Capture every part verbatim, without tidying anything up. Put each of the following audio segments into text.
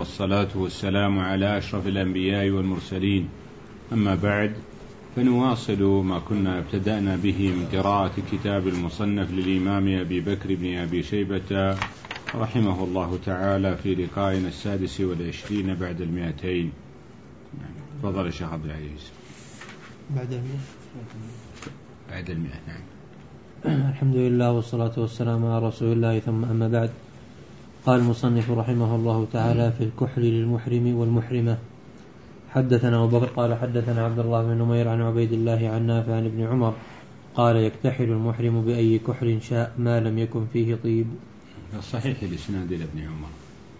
والصلاة والسلام على أشرف الأنبياء والمرسلين، أما بعد، فنواصل ما كنا ابتدأنا به من قراءة كتاب المصنف للإمام أبي بكر بن أبي شيبة رحمه الله تعالى في لقائنا السادس والعشرين بعد المئتين. تفضل الشيخ عبد العزيز. بعد المئة بعد المئة نعم. الحمد لله والصلاة والسلام على رسول الله، ثم أما بعد. قال المصنف رحمه الله تعالى في الكحل للمحرم والمحرمة: حدثنا أبو بكر قال حدثنا عبد الله بن نمير عن عبيد الله عن نافع عن ابن عمر قال: يكتحل المحرم بأي كحل شاء ما لم يكن فيه طيب. صحيح الإسناد إلى ابن عمر.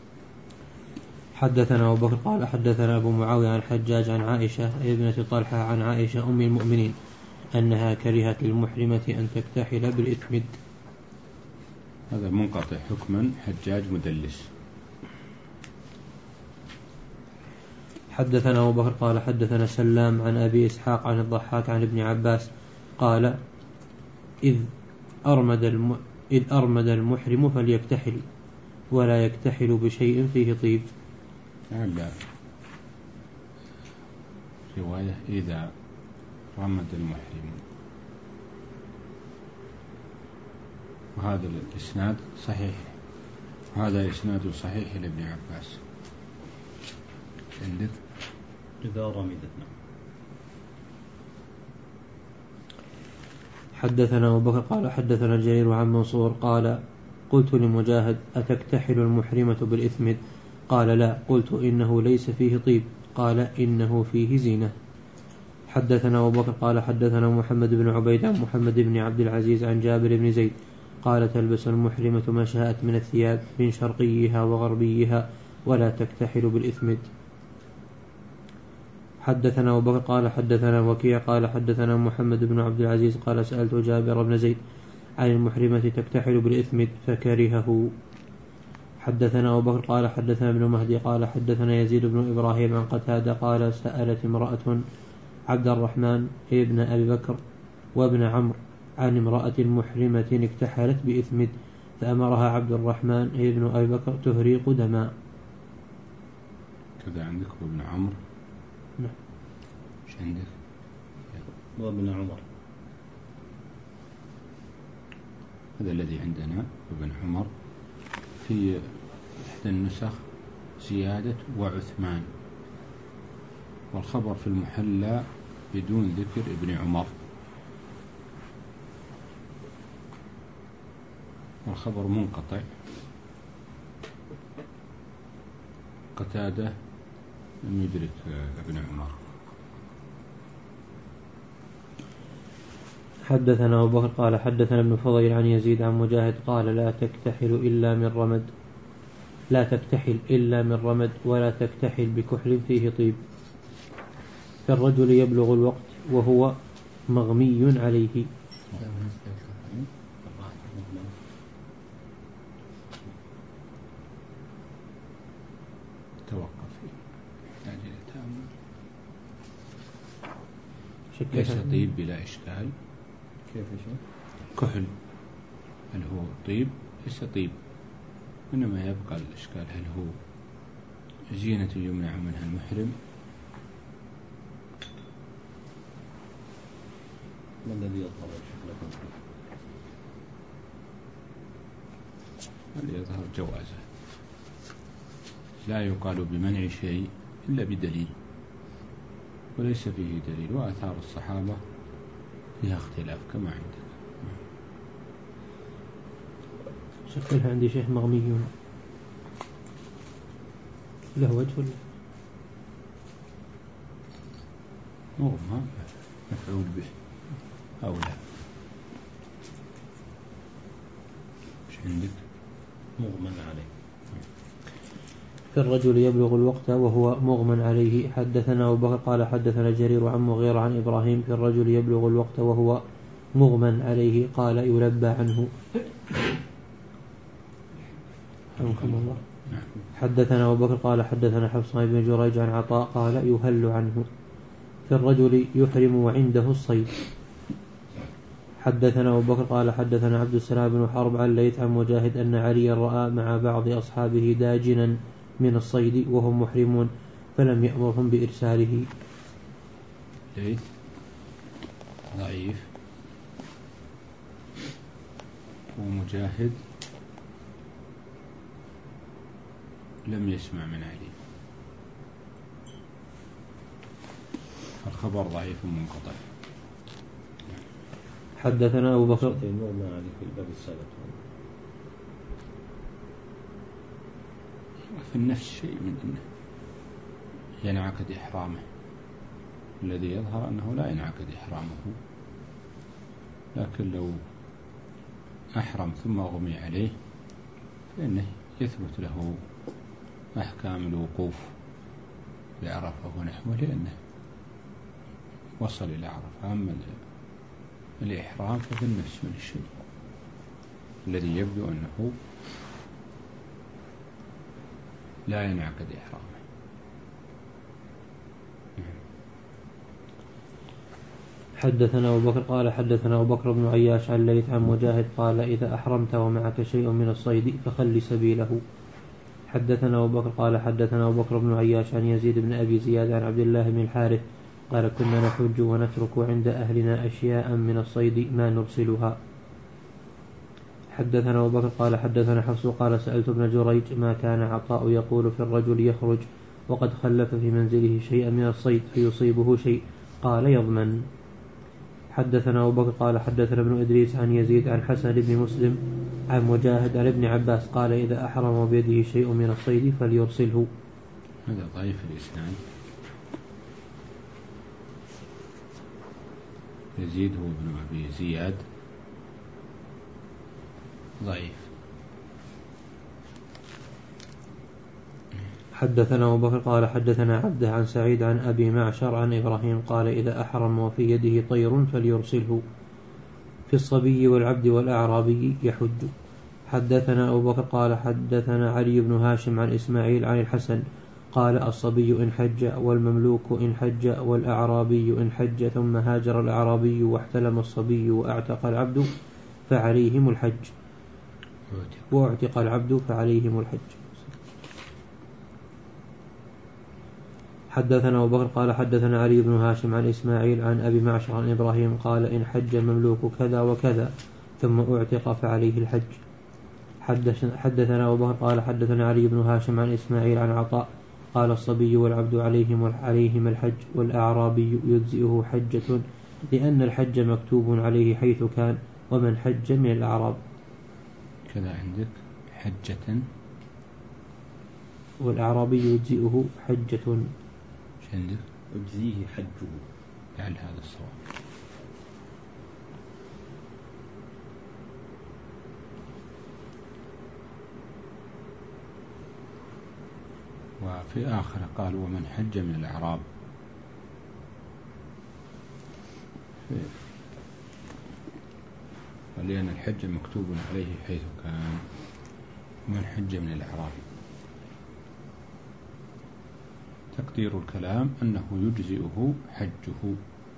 حدثنا أبو بكر قال حدثنا أبو معاوية عن حجاج عن عائشة ابنة طلحة عن عائشة أم المؤمنين أنها كرهت للمحرمة أن تكتحل بالإثمد. هذا منقطع حكما، حجاج مدلس. حدثنا أبو بكر قال حدثنا سلام عن أبي إسحاق عن الضحاك عن ابن عباس قال: إذ أرمد, الم... إذ أرمد المحرم فليكتحل ولا يكتحل بشيء فيه طيب. لا، رواية إذا رمد المحرم، وهذا الإسناد صحيح، هذا إسناد صحيح لابن عباس. عندك إذا رمدت. حدثنا أبو بكر قال حدثنا جرير عن منصور قال: قلت لمجاهد: أتكتحل المحرمة بالإثمد؟ قال: لا. قلت: إنه ليس فيه طيب؟ قال: إنه فيه زينة. حدثنا أبو بكر قال حدثنا محمد بن عبيد عن محمد بن عبد العزيز عن جابر بن زيد قال: تلبس المحرمة ما شاءت من الثياب من شرقيها وغربيها ولا تكتحل بالإثمد. حدثنا أبو بكر قال حدثنا وكيع قال حدثنا محمد بن عبد العزيز قال: سألت جابر بن زيد عن المحرمة تكتحل بالإثمد فكرهه. حدثنا أبو بكر قال حدثنا ابن مهدي قال حدثنا يزيد بن إبراهيم عن قتادة قال: سألت امرأة عبد الرحمن ابن أبي بكر وابن عمرو عن امرأة محرمة اكتحلت بإثمد فأمرها عبد الرحمن ابن أبي بكر تهريق دماء. كذا عندك وابن عمرو؟ نعم. ايش عندك؟ وابن عمر. هذا الذي عندنا وابن عمر. في إحدى النسخ زيادة وعثمان، والخبر في المحلى بدون ذكر ابن عمر، والخبر منقطع. قتادة لم يدرك ابن عمر. حدثنا أبو بكر قال حدثنا ابن فضيل عن يزيد عن مجاهد قال: لا تكتحل إلا من رمد لا تكتحل إلا من رمد ولا تكتحل بكحل فيه طيب. فالرجل يبلغ الوقت وهو مغمي عليه. توقف أجل التأمل. ليس طيب بلا إشكال. كيف شيء؟ كحل هل هو طيب؟ ليس طيب، إنما يبقى الإشكال هل هو زينة يمنع منها المحرم؟ ما الذي يظهر شكلكم؟ الذي يظهر جوازه، لا يقال بمنع شيء إلا بدليل، وليس فيه دليل، وآثار الصحابة فيها اختلاف كما عندك. شكلها عندي شيخ مغمي له وجه ولا مغمى مفعول به أو لا؟ مش عندك؟ مغمى عليه. فالرجل يبلغ الوقت وهو مغمى عليه. حدثنا أبو بكر قال حدثنا جرير عن مغيرة عن إبراهيم: في الرجل يبلغ الوقت وهو مغمى عليه قال: يلبى عنه. حمكم الله. حدثنا أبو بكر قال حدثنا حفص بن جريج عن عطاء قال: يهل عنه. في الرجل يحرم وعنده الصيد. حدثنا أبو بكر قال حدثنا عبد السلام بن حرب عن ليث عن مجاهد أن علي رأى مع بعض أصحابه داجنا من الصيد وهم محرمون فلم يأمرهم بإرساله. ليث ضعيف. ومجاهد لم يسمع من علي، الخبر ضعيف منقطع. حدثنا أبو بكر المغنى عليه في الباب السابق في النفس شيء من أنه ينعقد إحرامه، الذي يظهر أنه لا ينعقد إحرامه، لكن لو أحرم ثم أغمي عليه فإنه يثبت له أحكام الوقوف بعرفة ونحوه، لأنه وصل إلى عرفة. أما الإحرام ففي النفس من الشيء الذي يبدو أنه لا ينعقد إحرامه. حدثنا أبو بكر قال حدثنا أبو بكر بن عياش عن ليث عن مجاهد قال إذا أحرمت ومعك شيء من الصيد فخل سبيله. حدثنا أبو بكر قال حدثنا أبو بكر بن عياش عن يزيد بن أبي زياد عن عبد الله بن الحارث قال كنا نحج ونترك عند أهلنا أشياء من الصيد ما نرسلها. حدثنا أبو بكر قال حدثنا حفص قال سألت ابن جريج ما كان عطاء يقول في الرجل يخرج وقد خلف في منزله شيئا من الصيد فيصيبه شيء قال يضمن. حدثنا أبو بكر قال حدثنا ابن إدريس عن يزيد عن حسن بن مسلم عن مجاهد عن ابن عباس قال إذا أحرم بيده شيء من الصيد فليرسله. هذا ضعيف الإسناد. يزيد هو ابن أبي زياد ضعيف. حدثنا أبو بكر قال حدثنا عبده عن سعيد عن أبي معشر عن إبراهيم قال إذا أحرم وفي يده طير فليرسله في الصبي والعبد والأعرابي يحج. حدثنا أبو بكر قال حدثنا علي بن هاشم عن إسماعيل عن الحسن قال الصبي إن حج والمملوك إن حج والأعرابي إن حج ثم هاجر الأعرابي واحتلم الصبي وأعتق العبد فعليهم الحج واعتق العبد فعليهم الحج. حدثنا أبو بكر قال حدثنا علي بن هاشم عن إسماعيل عن أبي معشر عن إبراهيم قال إن حج المملوك كذا وكذا ثم أعتق فعليه الحج. حدثنا أبو بكر قال حدثنا علي بن هاشم عن إسماعيل عن عطاء قال الصبي والعبد عليهم عليهم الحج والأعرابي يجزئه حجة لأن الحج مكتوب عليه حيث كان ومن حج من الأعراب. كذا عندك حجة والأعرابي يجزئه حجة. ايش عندك؟ يجزيه حجه. لعل هذا الصواب. وفي آخر قال ومن حج من الأعراب، لأن الحج مكتوب عليه حيث كان من حج من الأعراب. تقدير الكلام أنه يجزئه حجه.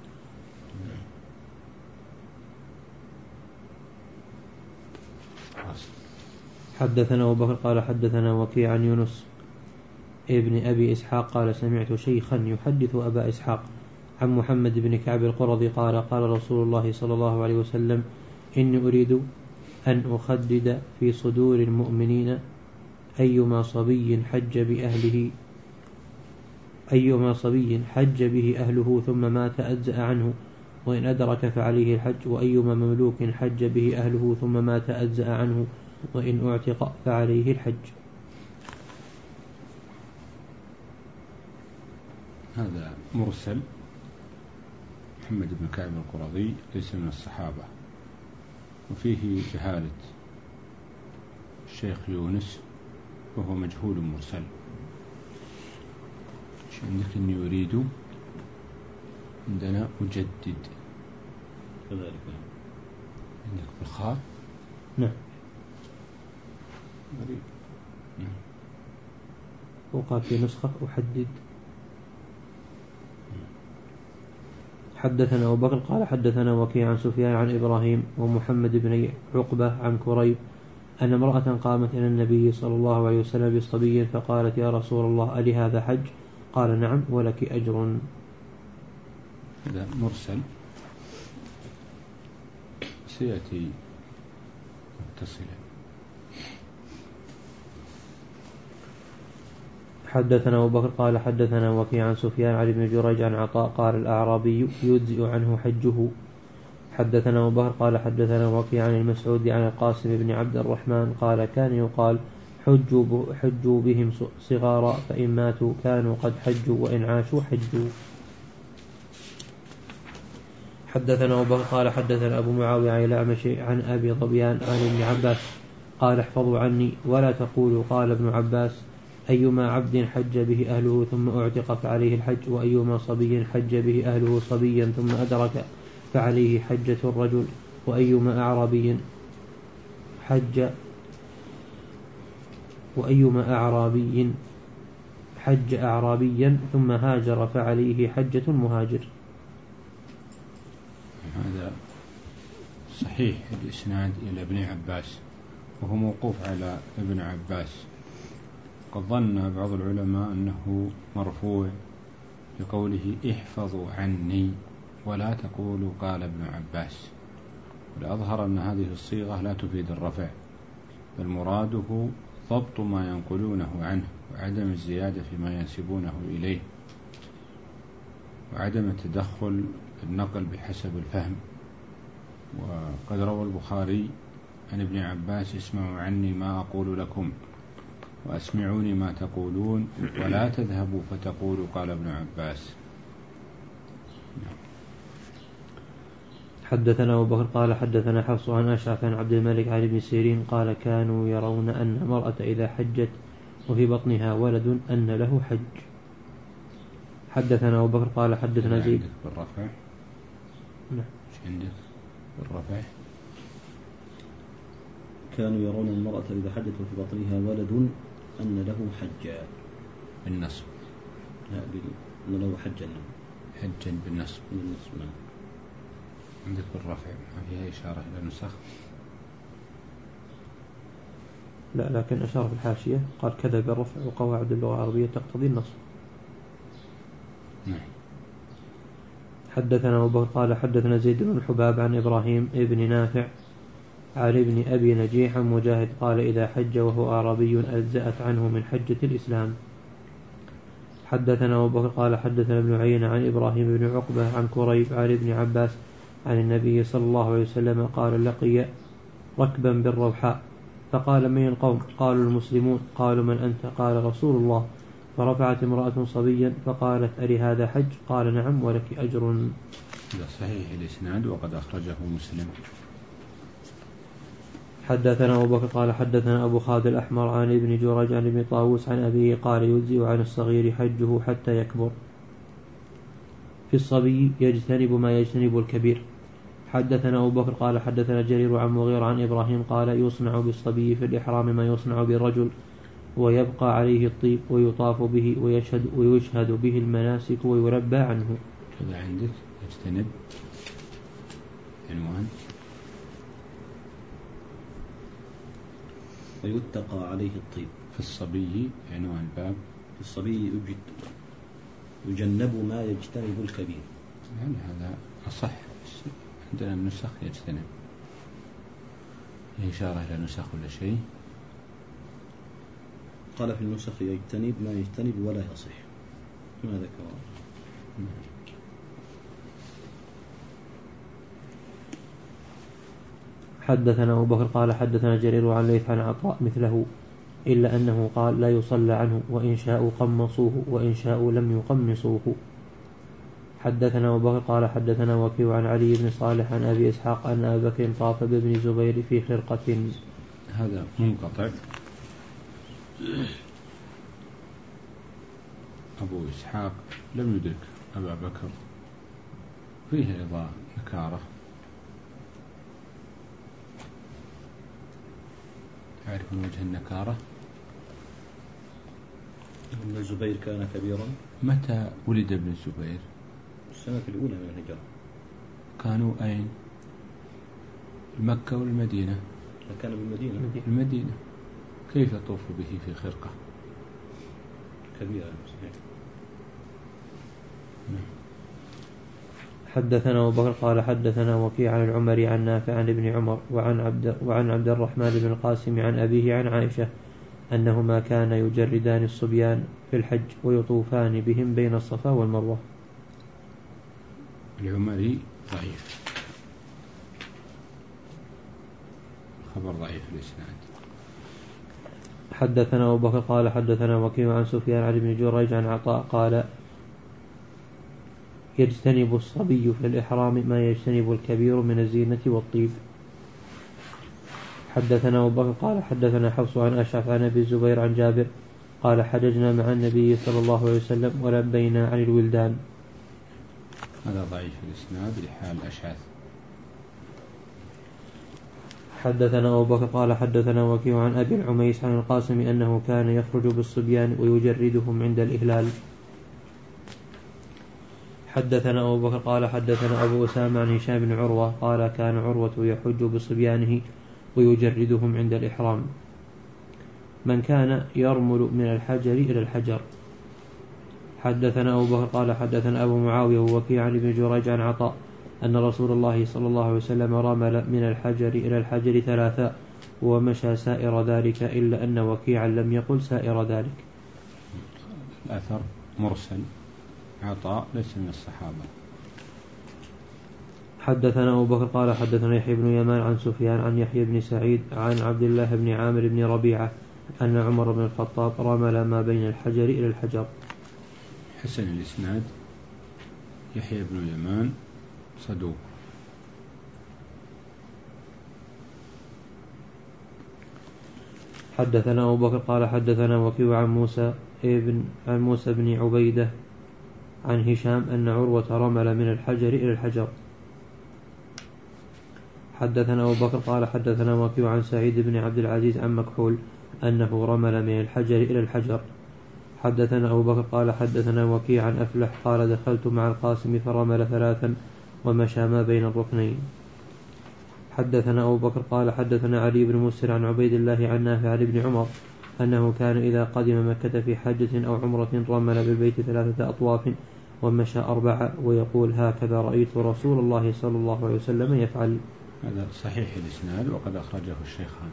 حدثنا أبو بكر قال حدثنا وكيع عن يونس ابن أبي إسحاق قال سمعت شيخا يحدث أبا إسحاق عن محمد بن كعب القرظي قال قال رسول الله صلى الله عليه وسلم إني أريد أن أخدد في صدور المؤمنين أيما صبي حج بأهله أيما صبي حج به أهله ثم مات أجزأ عنه وإن أدرك فعليه الحج وأيما مملوك حج به أهله ثم مات أجزأ عنه وإن أعتق فعليه الحج. هذا مرسل. محمد بن كعب القرظي ليس من الصحابة، وفيه جهالة الشيخ يونس وهو مجهول مرسل. عندك إني يريد، عندنا أجدد كذلك عندك بالخاء. نعم. غريب. نعم. وقال في نسخة أحدد. حدثنا أبو بكر قال حدثنا وكيع عن سفيان عن إبراهيم ومحمد بن عقبة عن كريب أن امرأة قامت إلى النبي صلى الله عليه وسلم بصبي فقالت يا رسول الله ألي هذا حج؟ قال نعم ولك أجر. هذا مرسل سيأتي متصلا. حدثنا أبو بكر قال حدثنا وكيع عن سفيان عن ابن جريج عن عطاء قال الأعرابي يجزئ عنه حجه. حدثنا أبو بكر قال حدثنا وكيع عن المسعود عن القاسم بن عبد الرحمن قال كان يقال حجوا, حجوا بهم صغارا فإن ماتوا كانوا قد حجوا وإن عاشوا حجوا. حدثنا أبو بكر قال حدثنا أبو معاوية عن الأعمش عن أبي ظبيان عن ابن عباس قال احفظوا عني ولا تقولوا قال ابن عباس أيما عبد حج به أهله ثم أعتق فعليه الحج وأيما صبي حج به أهله صبيا ثم أدرك فعليه حجة الرجل وأيما أعرابي حج وأيما أعرابي حج أعرابيا ثم هاجر فعليه حجة المهاجر. هذا صحيح الإسناد إلى ابن عباس وهو موقوف على ابن عباس. قد ظن بعض العلماء أنه مرفوع بقوله احفظوا عني ولا تقولوا قال ابن عباس، والأظهر أن هذه الصيغة لا تفيد الرفع، بل مراده ضبط ما ينقلونه عنه وعدم الزيادة فيما ينسبونه إليه وعدم التدخل النقل بحسب الفهم. وقد روى البخاري عن ابن عباس اسمعوا عني ما أقول لكم وأسمعوني ما تقولون ولا تذهبوا فتقولوا قال ابن عباس. حدثنا أبو بكر قال حدثنا حفص عن أشعث عن عبد الملك عن ابن سيرين قال كانوا يرون أن المرأة إذا حجت وفي بطنها ولد أن له حج. حدثنا أبو بكر قال حدثنا زيد بالرفع. نعم. ايش عندك بالرفع؟ كانوا يرون المرأة إذا حجت وفي بطنها ولد أن له حجا بالنصب. لا أن له حجا حجا بالنصب. بالنصب نعم. عندك بالرفع ما فيها إشارة إلى نسخ؟ لا لكن أشار في الحاشية قال كذا بالرفع وقواعد اللغة العربية تقتضي النصب. نعم. حدثنا أبو بكر قال حدثنا زيد بن حباب عن إبراهيم ابن نافع عن ابن أبي نجيح عن مجاهد قال إذا حج وهو أعرابي أجزأت عنه من حجة الإسلام. حدثنا أبو بكر قال حدثنا ابن عيينة عن إبراهيم بن عقبة عن كريب عن ابن عباس عن النبي صلى الله عليه وسلم قال لقي ركبا بالروحاء فقال من القوم؟ قالوا المسلمون. قالوا من أنت؟ قال رسول الله. فرفعت امرأة صبيا فقالت ألي هذا حج؟ قال نعم ولك أجر. هذا صحيح الإسناد وقد أخرجه مسلم. حدثنا أبو بكر قال حدثنا أبو خالد الأحمر عن ابن جريج عن ابن طاووس عن أبيه قال يجزئ عن الصغير حجه حتى يكبر. في الصبي يجتنب ما يجتنب الكبير. حدثنا أبو بكر قال حدثنا جرير عن مغير عن إبراهيم قال يصنع بالصبي في الإحرام ما يصنع بالرجل ويبقى عليه الطيب ويطاف به ويشهد, ويشهد به المناسك ويربى عنه. هذا عندك يجتنب عنوان ويتقى عليه الطيب. في الصبي عنوان باب في الصبي يجنب ما يجتنب الكبير. يعني هذا أصح عندنا النسخ يجتنب. هي إشارة إلى نسخ ولا شيء؟ قال في النسخ يجتنب ما يجتنب ولا يصح ما ذكر. حدثنا أبو بكر قال حدثنا جرير عن ليث عن عطاء مثله إلا أنه قال لا يصلى عنه وإن شاءوا قمصوه وإن شاءوا لم يقمصوه. حدثنا أبو بكر قال حدثنا وكيع عن علي بن صالح عن أبي إسحاق أن أبا بكر طاف بابن زبير في خرقة. هذا منقطع. أبو إسحاق لم يدرك أبا بكر، فيه أيضا نكارة. تعرف من وجه النكارة؟ ابن الزبير كان كبيرا. متى ولد ابن الزبير؟ السنة الأولى من الهجرة. كانوا أين؟ مكة والمدينة؟ كان بالمدينة. المدينة كيف يطوف به في خرقة كبيرة؟ حدثنا أبو بكر قال حدثنا وكيع عن العمري عن نافع عن ابن عمر وعن عبد, وعن عبد الرحمن بن القاسم عن أبيه عن عائشة أنهما كان يجردان الصبيان في الحج ويطوفان بهم بين الصفا والمروة. العمري ضعيف، خبر ضعيف الإسناد. حدثنا أبو بكر قال حدثنا وكيع عن سفيان عن ابن جريج عن عطاء قال يجتنب الصبي في الإحرام ما يجتنب الكبير من الزينة والطيب. حدثنا أبو بكر قال حدثنا حفص عن أشعث عن أبي الزبير عن جابر قال حججنا مع النبي صلى الله عليه وسلم ولبينا عن الولدان. هذا ضعيف الإسناد لحال أشعث. حدثنا أبو بكر قال حدثنا وكيع عن أبي العميس عن القاسم أنه كان يخرج بالصبيان ويجردهم عند الإهلال. حدثنا أبو بكر قال حدثنا أبو أسامة عن هشام بن عروة قال كان عروة يحج بصبيانه ويجردهم عند الإحرام. من كان يرمل من الحجر إلى الحجر. حدثنا أبو بكر قال حدثنا أبو معاوية ووكيع عن ابن جريج عن عطاء أن رسول الله صلى الله عليه وسلم رمل من الحجر إلى الحجر ثلاثا ومشى سائر ذلك إلا أن وكيعا لم يقل سائر ذلك. الأثر مرسل، عطاء ليس من الصحابة. حدثنا أبو بكر قال حدثنا يحيى بن يمان عن سفيان عن يحيى بن سعيد عن عبد الله بن عامر بن ربيعة أن عمر بن الخطاب رمل ما بين الحجر إلى الحجر. حسن الإسناد، يحيى بن يمان صدوق. حدثنا أبو بكر قال حدثنا وكيع عن موسى ابن عن موسى بن عبيدة عن هشام أن عروة رمل من الحجر إلى الحجر. حدثنا أبو بكر قال حدثنا وكيع عن سعيد بن عبد العزيز عن مكحول أنه رمل من الحجر إلى الحجر. حدثنا أبو بكر قال حدثنا وكيع عن أفلح قال دخلت مع القاسم فرمل ثلاثا ومشى ما بين الركنين. حدثنا أبو بكر قال حدثنا علي بن مسر عن عبيد الله عن نافع عن ابن عمر أنه كان إذا قدم مكة في حجة أو عمرة رمل بالبيت ثلاثة أطواف ومشى أربعة ويقول هكذا رأيت رسول الله صلى الله عليه وسلم يفعل. هذا صحيح الإسناد وقد أخرجه الشيخان.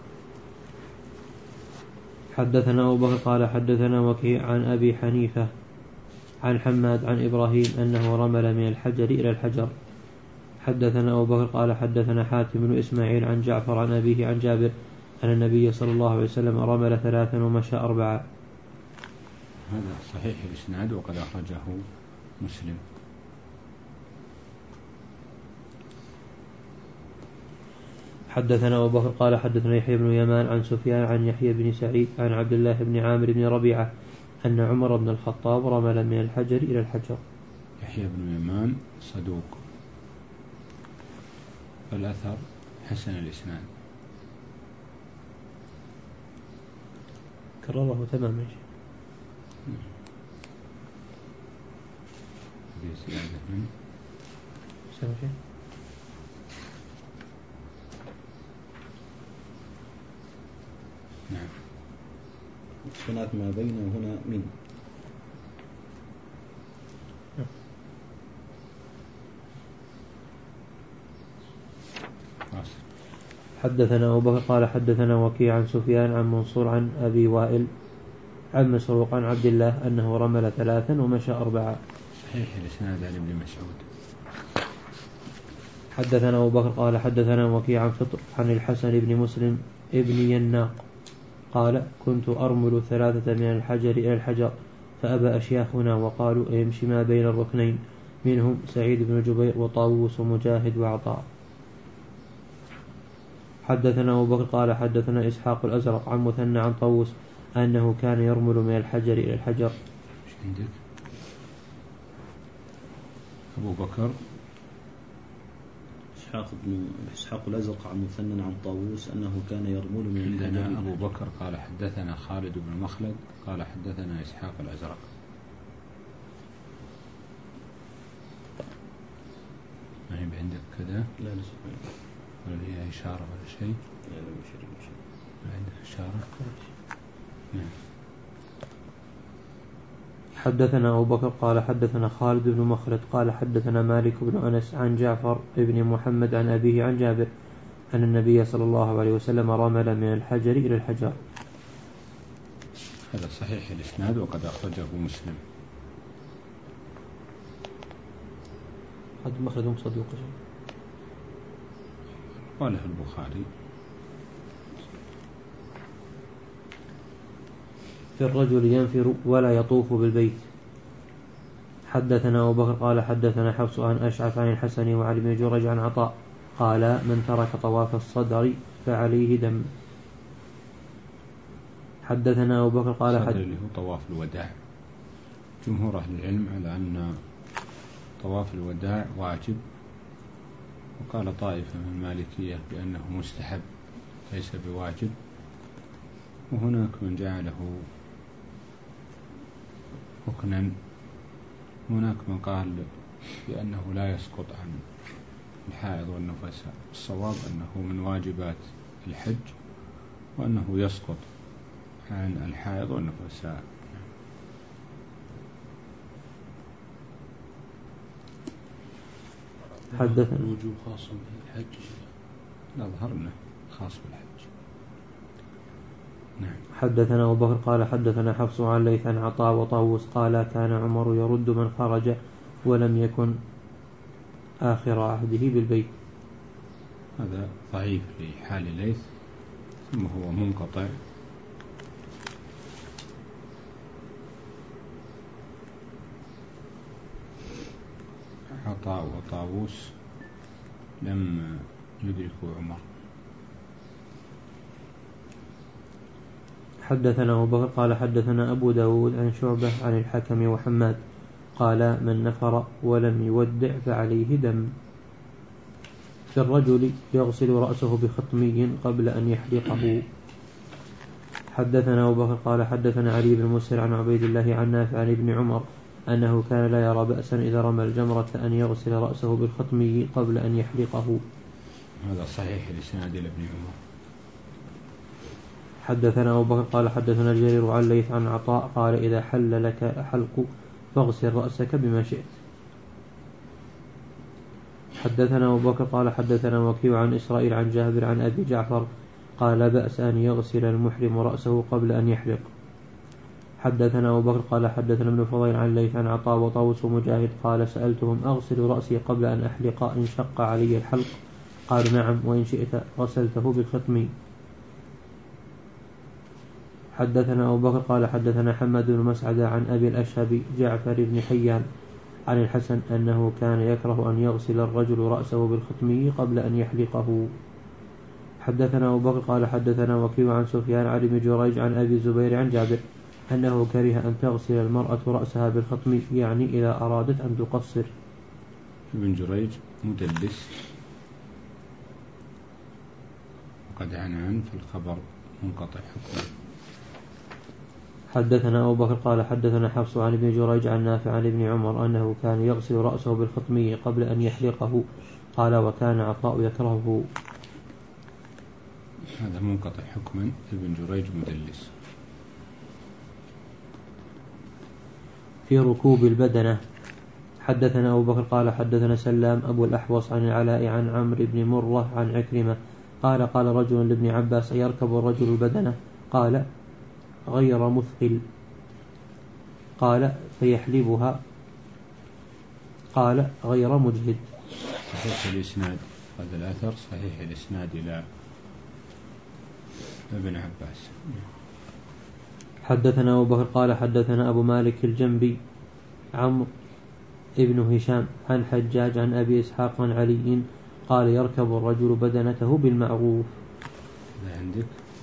حدثنا أبو بكر قال حدثنا وكيع عن أبي حنيفة عن حماد عن إبراهيم أنه رمل من الحجر إلى الحجر. حدثنا أبو بكر قال حدثنا حاتم بن إسماعيل عن جعفر عن أبيه عن جابر أن النبي صلى الله عليه وسلم رمل ثلاثا ومشى أربعة. هذا صحيح الإسناد وقد أخرجه مسلم. حدثنا أبو بكر قال حدثنا يحيى بن يمان عن سفيان عن يحيى بن سعيد عن عبد الله بن عامر بن ربيعة أن عمر بن الخطاب رمل من الحجر إلى الحجر. يحيى بن يمان صدوق، الأثر حسن الإسناد. كرره تماما. بزيادة من سمحي. نعم. هناك ما بين هنا من. حدثنا أبو بكر قال حدثنا وكيع عن سفيان عن منصور عن أبي وائل عن مسروق عن عبد الله أنه رمل ثلاثا ومشى أربعة. صحيح الإسناد عن ابن مسعود. حدثنا أبو بكر قال حدثنا وكيع عن فطر عن الحسن بن مسلم ابن يناق قال كنت أرمل ثلاثة من الحجر إلى الحجر فأبى أشياخنا وقالوا يمشي ما بين الركنين منهم سعيد بن جبير وطاووس ومجاهد وعطاء. حدثنا أبو بكر قال حدثنا إسحاق الأزرق عن مثنى عن طاووس أنه كان يرمل من الحجر إلى الحجر. أبو بكر إسحاق بن إسحاق الأزرق عن مثنى عن طاووس أنه كان يرمل من الحجر. أبو بكر قال حدثنا خالد بن مخلد قال حدثنا إسحاق الأزرق. ما عندك كذا؟ لا لا. ولا فيها إشارة ولا شيء؟ لا لم يشر شيء. ما عندك إشارة؟ نعم. حدثنا أبو بكر قال حدثنا خالد بن مخلد قال حدثنا مالك بن أنس عن جعفر بن محمد عن أبيه عن جابر أن النبي صلى الله عليه وسلم رمل من الحجر إلى الحجر. هذا صحيح الإسناد وقد أخرجه مسلم. هذا مخرج صدوق قاله البخاري. في الرجل ينفر ولا يطوف بالبيت. حدثنا أبو بكر قال حدثنا حفص عن أشعث عن الحسن وعلي بن جريج عن عطاء قال من ترك طواف الصدر فعليه دم. حدثنا أبو بكر قال الصدر اللي هو طواف الوداع. جمهور أهل العلم على أن طواف الوداع واجب، وقال طائفة من المالكية بأنه مستحب ليس بواجب، وهناك من جعله ركنا، هناك من قال بأنه لا يسقط عن الحائض والنفساء. الصواب أنه من واجبات الحج وأنه يسقط عن الحائض والنفساء. حدثنا الوجوب خاص بالحج. نظهر أنه خاص بالحج. نعم. حدثنا أبو بكر قال حدثنا حفص عن ليث عن عطاء وطاووس قال كان عمر يرد من خرج ولم يكن آخر عهده بالبيت. هذا ضعيف لحال ليث، ثم هو منقطع. عطاء وطاووس لم يدركوا عمر. حدثنا أبو بكر قال حدثنا أبو داود عن شعبة عن الحكم وحماد قال من نفر ولم يودع فعليه دم. في الرجل يغسل رأسه بخطمي قبل أن يحلقه. حدثنا أبو بكر قال حدثنا علي بن مسهر عن عبيد الله عن نافع عن ابن عمر أنه كان لا يرى بأسا إذا رمى الجمرة أن يغسل رأسه بالخطمي قبل أن يحلقه. هذا صحيح الإسناد إلى ابن عمر. حدثنا أبو بكر قال حدثنا الجرير عن ليث عن عطاء قال إذا حل لك حلق فاغسل رأسك بما شئت. حدثنا أبو بكر قال حدثنا وكيع عن إسرائيل عن جابر عن أبي جعفر قال لا بأس أن يغسل المحرم رأسه قبل أن يحلق. حدثنا أبو بكر قال حدثنا ابن فضيل عن ليث عن عطاء وطاووس ومجاهد قال سألتهم أغسل رأسي قبل أن أحلق إن شق علي الحلق؟ قالوا نعم وإن شئت غسلته بالختم. حدثنا أبو بكر قال حدثنا حماد بن مسعد عن أبي الأشهب جعفر بن حيان عن الحسن أنه كان يكره أن يغسل الرجل رأسه بالختم قبل أن يحلقه. حدثنا أبو بكر قال حدثنا وكيع عن سفيان عن ابن جريج عن أبي الزبير عن جابر أنه كره أن تغسل المرأة رأسها بالختم، يعني إذا أرادت أن تقصر. ابن جريج مدلس وقد عنان في الخبر منقطع حكمه. حدثنا أبو بكر قال حدثنا حفص عن ابن جريج عن نافع عن ابن عمر أنه كان يغسل رأسه بالختم قبل أن يحلقه قال وكان عطاء يكرهه. هذا منقطع حكما، ابن جريج مدلس. في ركوب البدنة. حدثنا أبو بكر قال حدثنا سلام أبو الأحوص عن العلاء عن عمرو بن مرة عن عكرمة قال قال رجل لابن عباس يركب الرجل البدنة؟ قال غير مثقل. قال فيحلبها؟ قال غير مجهد. صحيح الإسناد، هذا الأثر صحيح الإسناد إلى ابن عباس. حدثنا أبو بكر قال حدثنا أبو مالك الجنبي عمرو ابن هشام عن حجاج عن أبي إسحاق عن علي قال يركب الرجل بدنته بالمعروف. عندك؟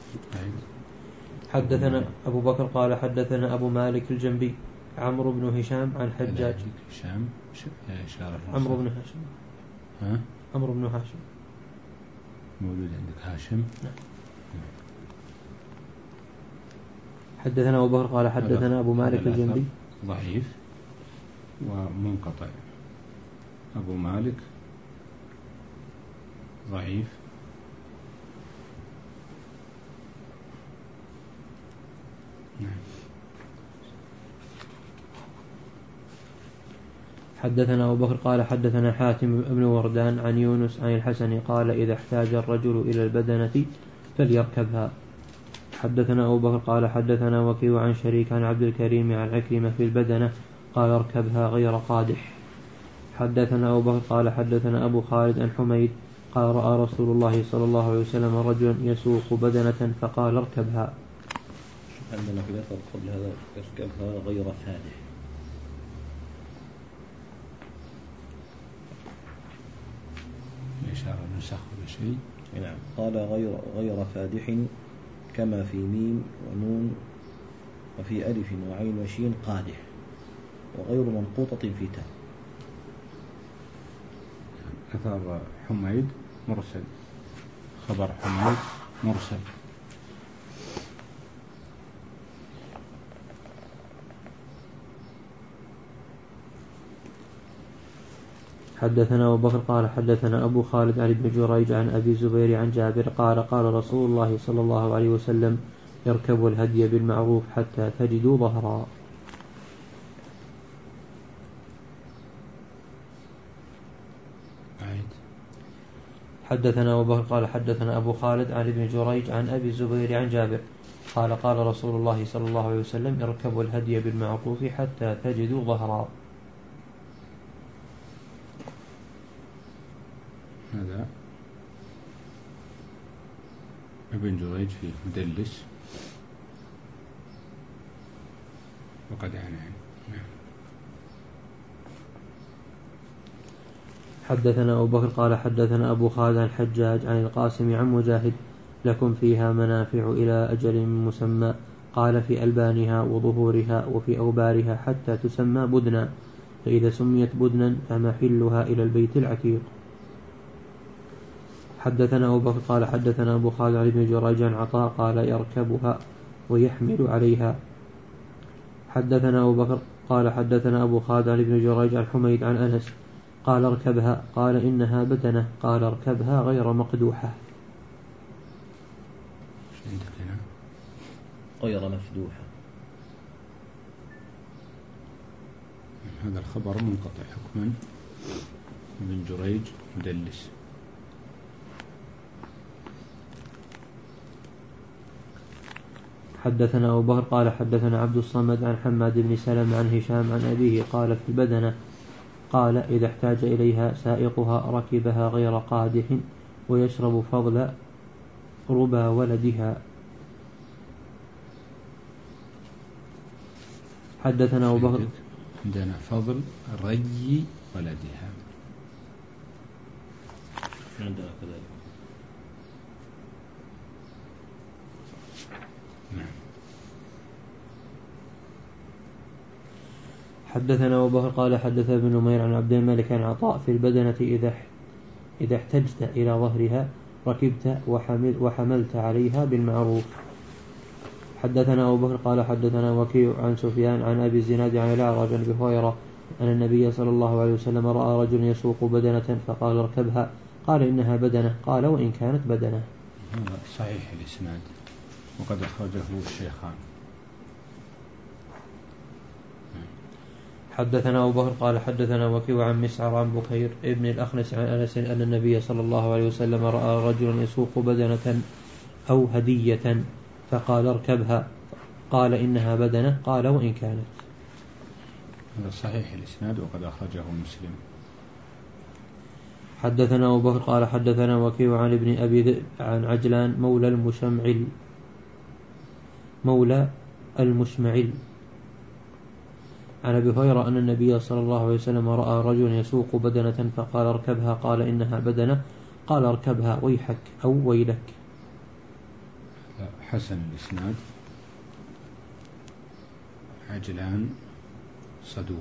حدثنا أبو بكر قال حدثنا أبو مالك الجنبي عمرو بن هشام عن حجاج. هشام عمرو بن هاشم. ها؟ عمرو بن هاشم موجود عندك هاشم؟ نعم. حدثنا أبو بكر قال حدثنا أبو مالك الجنبي ضعيف ومنقطع. أبو مالك ضعيف حدثنا أبو بكر قال حدثنا حاتم بن وردان عن يونس عن الحسن قال إذا احتاج الرجل إلى البدنة فليركبها. حدثنا أبو بكر قال حدثنا وكيع عن شريك عن عبد الكريم عن عكرمة في البدنة قال اركبها غير قادح. حدثنا أبو بكر قال حدثنا أبو خالد عن حميد قال رأى رسول الله صلى الله عليه وسلم رجلا يسوق بدنة فقال اركبها. عندنا في الأثر قبل هذا اركبها غير فادح. إشارة نسخ بشيء. نعم. قال غير غير فادح كما في ميم ونون وفي ألف وعين وشين قادح وغير منقوطة في تاء. أثر حميد مرسل، خبر حميد مرسل. حدثنا أبو بكر قال حدثنا أبو خالد عن ابن جريج عن أبي زبير عن جابر قال قال رسول الله صلى الله عليه وسلم اركبوا الهدي بالمعروف حتى تجدوا ظهرا. حدثنا أبو بكر قال حدثنا أبو خالد عن ابن جريج عن أبي الزبير عن جابر قال قال رسول الله صلى الله عليه وسلم اركبوا الهدي بالمعروف حتى تجدوا ظهرا. هذا ابن جريج فيه مدلس وقد عن حدثنا أبو بكر قال حدثنا أبو خالد عن حجاج عن القاسم عن مجاهد لكم فيها منافع إلى أجل مسمى قال في ألبانها وظهورها وفي أوبارها حتى تسمى بدنا فإذا سميت بدنا فمحلها إلى البيت العتيق. حدثنا أبو بكر قال حدثنا أبو خالد عن ابن جريج عن عطاء قال يركبها ويحمل عليها. حدثنا أبو بكر قال حدثنا أبو خالد عن ابن جريج عن حميد عن أنس قال اركبها قال إنها بدنة قال اركبها غير مقدوحة. غير مفدوحة. هذا الخبر منقطع حكما ابن جريج مدلس. حدثنا أبو بكر قال حدثنا عبد الصمد عن حماد بن سلمة عن هشام عن أبيه قال في البدنة قال إذا احتاج إليها سائقها ركبها غير قادح ويشرب فضل ربا ولدها. حدثنا أبو بكر عندنا فضل ري ولدها عندنا كذلك. نعم. حدثنا أبو بكر قال حدث ابن نمير عن عبد الملك عن عطاء في البدنة إذا إذا احتجت إلى ظهرها ركبت وحمل وحملت عليها بالمعروف. حدثنا أبو بكر قال حدثنا وكيع عن سفيان عن أبي الزناد عن الأعرج عن أبي هريرة أن النبي صلى الله عليه وسلم رأى رجلا يسوق بدنة فقال اركبها قال إنها بدنة قال وإن كانت بدنة. هذا صحيح الإسناد وقد أخرجه الشيخان. حدثنا أبو بكر قال حدثنا وكيع عن مسعر عن بكير ابن الأخنس عن أنس أن النبي صلى الله عليه وسلم رأى رجلا يسوق بدنة أو هدية فقال اركبها قال إنها بدنة قال وإن كانت. هذا صحيح الإسناد وقد أخرجه مسلم. حدثنا أبو بكر قال حدثنا وكيع عن ابن أبي ذئب عن عجلان مولى المشمعل مولى المشمعل عن أبي هريرة أن النبي صلى الله عليه وسلم رأى رجلا يسوق بدنة فقال اركبها قال إنها بدنة قال اركبها ويحك أو ويلك. حسن الإسناد. عجلان صدوق.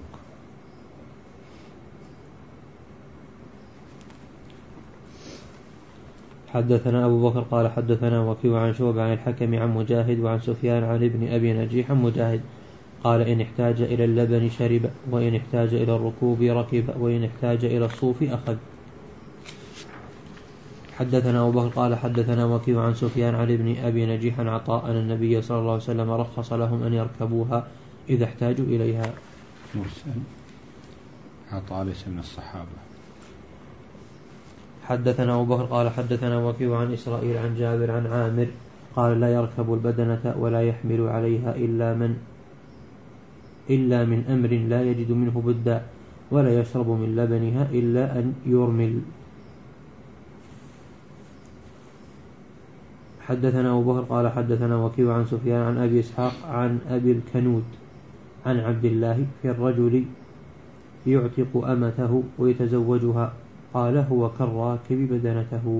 حدثنا أبو بكر قال حدثنا وكيع عن شعبة عن الحكم عن مجاهد وعن سفيان عن ابن أبي نجيح عن مجاهد قال إن احتاج إلى اللبن شرب وإن احتاج إلى الركوب ركب وإن احتاج إلى الصوف أخذ. حدثنا أبو بكر قال حدثنا وكيع عن سفيان عن ابن أبي نجيح عن عطاء أن النبي صلى الله عليه وسلم رخص لهم أن يركبوها إذا احتاجوا إليها. مرسل. عطاء ليس من الصحابة. حدثنا أبو بكر قال حدثنا وكيع عن إسرائيل عن جابر عن عامر قال لا يركب البدنة ولا يحمل عليها إلا من إلا من أمر لا يجد منه بدا ولا يشرب من لبنها إلا أن يرمل. حدثنا أبو بكر قال حدثنا وكيع عن سفيان عن أبي إسحاق عن أبي الكنود عن عبد الله في الرجل يعتق أمته ويتزوجها قال هو كالراكب بدنته.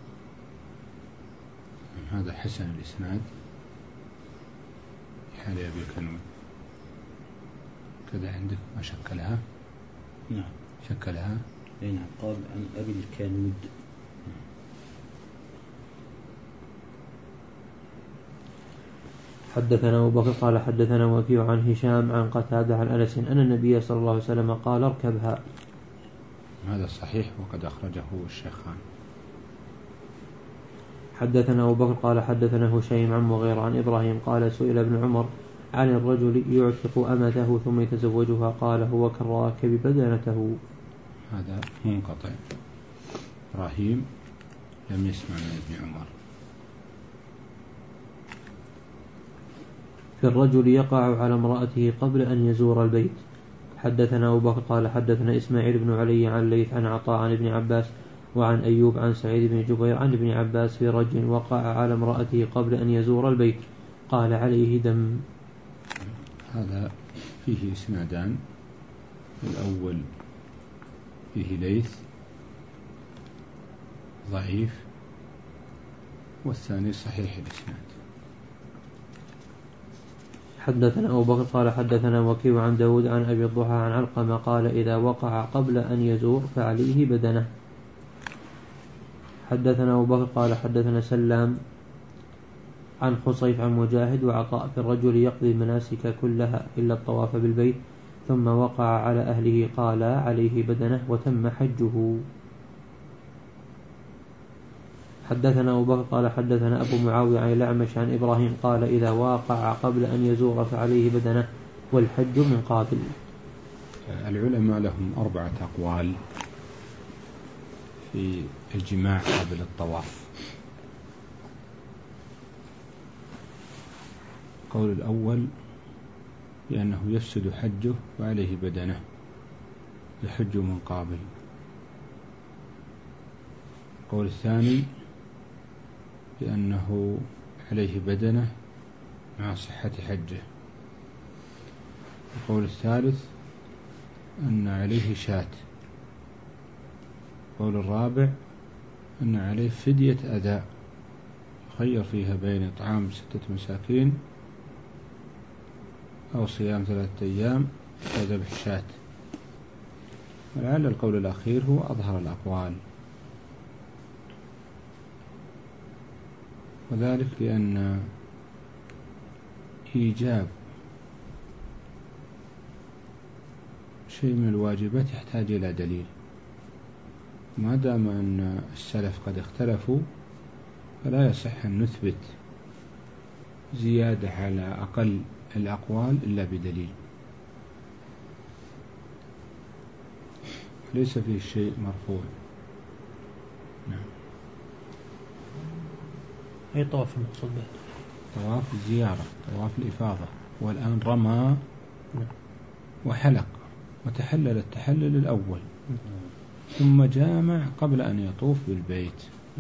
هذا حسن الإسناد حال أبي الكنود كذا عندك ما شكلها؟ نعم شكلها؟ نعم قال عن أبي الكنود. حدثنا أبو بكر قال حدثنا وكيع عن هشام عن قتادة عن أنس أن النبي صلى الله عليه وسلم قال اركبها. هذا صحيح وقد أخرجه الشيخان. حدثنا أبو بكر قال حدثنا هشيم عن مغيرة عن إبراهيم قال سئل ابن عمر عن الرجل يعتق أمته ثم يتزوجها قال هو كالراكب بدنته. هذا منقطع. إبراهيم لم يسمع من ابن عمر. في الرجل يقع على امرأته قبل أن يزور البيت. حدثنا أبو بكر قال حدثنا إسماعيل بن علي عن ليث عن عطاء عن ابن عباس وعن أيوب عن سعيد بن جبير عن ابن عباس في رجل وقع على امرأته قبل أن يزور البيت قال عليه دم. هذا فيه إسنادان. الأول فيه ليث ضعيف والثاني صحيح الإسناد. حدثنا أبو بكر قال حدثنا وكيع عن داود عن أبي الضحى عن علقمة قال إذا وقع قبل أن يزور فعليه بدنه. حدثنا أبو بكر قال حدثنا سلام عن خصيف عن مجاهد وعطاء في الرجل يقضي المناسك كلها إلا الطواف بالبيت ثم وقع على أهله قال عليه بدنه وتم حجه. حدثنا أبو بكر قال حدثنا أبو معاوية عن الأعمش عن إبراهيم قال إذا واقع قبل أن يزور فعليه بدنه والحج من قابل. العلماء لهم أربعة أقوال في الجماع قبل الطواف. القول الأول بأنه يفسد حجه وعليه بدنه يحج من قابل. القول الثاني بأنه عليه بدنه مع صحة حجه. القول الثالث أن عليه شاة. القول الرابع أن عليه فدية أداء يخير فيها بين إطعام ستة مساكين أو صيام ثلاثة أيام أو ذبح شاة. ولعل القول الأخير هو أظهر الأقوال، وذلك لأن إيجاب شيء من الواجبات يحتاج إلى دليل. ما دام أن السلف قد اختلفوا فلا يصح أن نثبت زيادة على أقل الأقوال إلا بدليل، ليس فيه شيء مرفوع. نعم. أي طواف المقصود به؟ طواف الزيارة، طواف الإفاضة. والآن رمى وحلق وتحلل التحلل الأول ثم جامع قبل أن يطوف بالبيت.